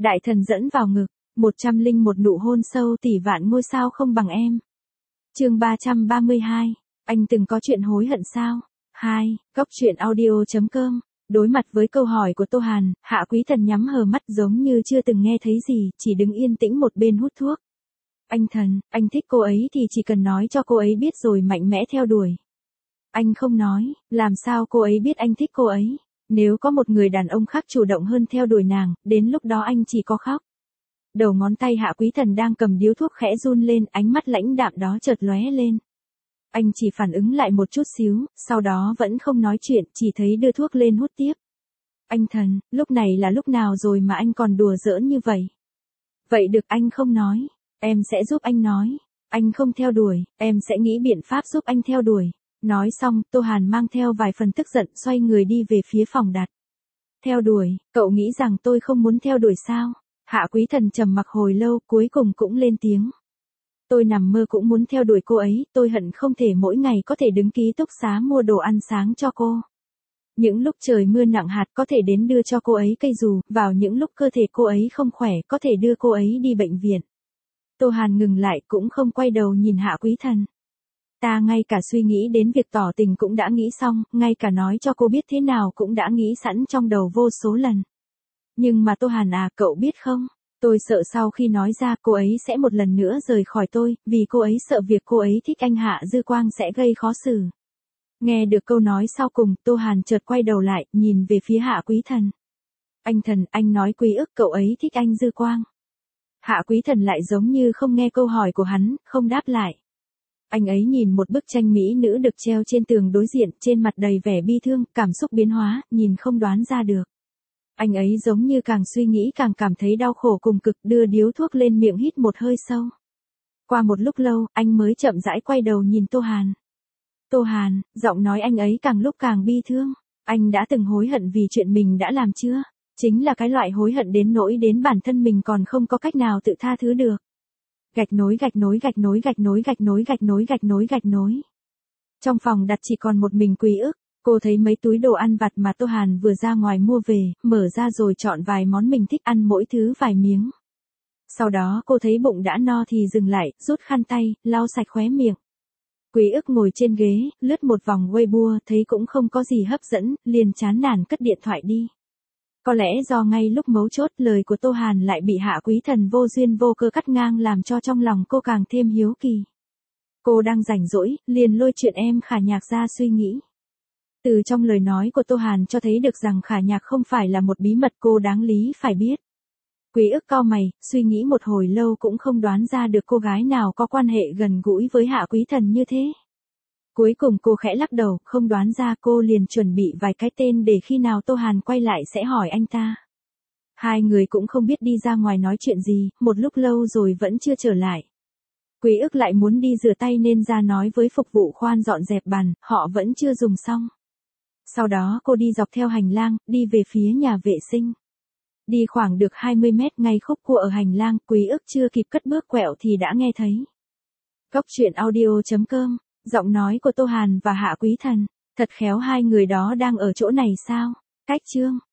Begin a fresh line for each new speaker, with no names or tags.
Đại thần dẫn vào ngực, 101 nụ hôn sâu tỷ vạn ngôi sao không bằng em. Chương 332, anh từng có chuyện hối hận sao? 2, góc truyện audio.com. Đối mặt với câu hỏi của Tô Hàn, Hạ Quý Thần nhắm hờ mắt giống như chưa từng nghe thấy gì, chỉ đứng yên tĩnh một bên hút thuốc. Anh Thần, anh thích cô ấy thì chỉ cần nói cho cô ấy biết rồi mạnh mẽ theo đuổi. Anh không nói, làm sao cô ấy biết anh thích cô ấy? Nếu có một người đàn ông khác chủ động hơn theo đuổi nàng, đến lúc đó anh chỉ có khóc. Đầu ngón tay Hạ Quý Thần đang cầm điếu thuốc khẽ run lên, ánh mắt lãnh đạm đó chợt lóe lên. Anh chỉ phản ứng lại một chút xíu, sau đó vẫn không nói chuyện, chỉ thấy đưa thuốc lên hút tiếp. Anh Thần, lúc này là lúc nào rồi mà anh còn đùa giỡn như vậy? Vậy được, anh không nói, em sẽ giúp anh nói. Anh không theo đuổi, em sẽ nghĩ biện pháp giúp anh theo đuổi. Nói xong, Tô Hàn mang theo vài phần tức giận xoay người đi về phía phòng đặt. Theo đuổi, cậu nghĩ rằng tôi không muốn theo đuổi sao? Hạ Quý Thần trầm mặc hồi lâu, cuối cùng cũng lên tiếng. Tôi nằm mơ cũng muốn theo đuổi cô ấy, tôi hận không thể mỗi ngày có thể đứng ký túc xá mua đồ ăn sáng cho cô. Những lúc trời mưa nặng hạt có thể đến đưa cho cô ấy cây dù, vào những lúc cơ thể cô ấy không khỏe có thể đưa cô ấy đi bệnh viện. Tô Hàn ngừng lại cũng không quay đầu nhìn Hạ Quý Thần. Ta ngay cả suy nghĩ đến việc tỏ tình cũng đã nghĩ xong, ngay cả nói cho cô biết thế nào cũng đã nghĩ sẵn trong đầu vô số lần. Nhưng mà Tô Hàn à, cậu biết không, tôi sợ sau khi nói ra cô ấy sẽ một lần nữa rời khỏi tôi, vì cô ấy sợ việc cô ấy thích anh Hạ Dư Quang sẽ gây khó xử. Nghe được câu nói sau cùng, Tô Hàn chợt quay đầu lại, nhìn về phía Hạ Quý Thần. Anh Thần, anh nói Quý ức cậu ấy thích anh Dư Quang. Hạ Quý Thần lại giống như không nghe câu hỏi của hắn, không đáp lại. Anh ấy nhìn một bức tranh mỹ nữ được treo trên tường đối diện, trên mặt đầy vẻ bi thương, cảm xúc biến hóa, nhìn không đoán ra được. Anh ấy giống như càng suy nghĩ càng cảm thấy đau khổ cùng cực, đưa điếu thuốc lên miệng hít một hơi sâu. Qua một lúc lâu, anh mới chậm rãi quay đầu nhìn Tô Hàn. Tô Hàn, giọng nói anh ấy càng lúc càng bi thương. Anh đã từng hối hận vì chuyện mình đã làm chưa? Chính là cái loại hối hận đến nỗi đến bản thân mình còn không có cách nào tự tha thứ được. Gạch nối gạch nối gạch nối gạch nối gạch nối gạch nối gạch nối gạch nối. Trong phòng đặt chỉ còn một mình Quý ức, cô thấy mấy túi đồ ăn vặt mà Tô Hàn vừa ra ngoài mua về, mở ra rồi chọn vài món mình thích ăn mỗi thứ vài miếng. Sau đó cô thấy bụng đã no thì dừng lại, rút khăn tay, lau sạch khóe miệng. Quý ức ngồi trên ghế, lướt một vòng Weibo, thấy cũng không có gì hấp dẫn, liền chán nản cất điện thoại đi. Có lẽ do ngay lúc mấu chốt lời của Tô Hàn lại bị Hạ Quý Thần vô duyên vô cớ cắt ngang làm cho trong lòng cô càng thêm hiếu kỳ. Cô đang rảnh rỗi, liền lôi chuyện em Khả Nhạc ra suy nghĩ. Từ trong lời nói của Tô Hàn cho thấy được rằng Khả Nhạc không phải là một bí mật cô đáng lý phải biết. Quý ức cau mày, suy nghĩ một hồi lâu cũng không đoán ra được cô gái nào có quan hệ gần gũi với Hạ Quý Thần như thế. Cuối cùng cô khẽ lắc đầu, không đoán ra, cô liền chuẩn bị vài cái tên để khi nào Tô Hàn quay lại sẽ hỏi anh ta. Hai người cũng không biết đi ra ngoài nói chuyện gì, một lúc lâu rồi vẫn chưa trở lại. Quý ức lại muốn đi rửa tay nên ra nói với phục vụ khoan dọn dẹp bàn, họ vẫn chưa dùng xong. Sau đó cô đi dọc theo hành lang, đi về phía nhà vệ sinh. Đi khoảng được 20 mét ngay khúc cua ở hành lang, Quý ức chưa kịp cất bước quẹo thì đã nghe thấy. Góc truyện audio.com, giọng nói của Tô Hàn và Hạ Quý Thần. Thật khéo hai người đó đang ở chỗ này sao? Cách chương.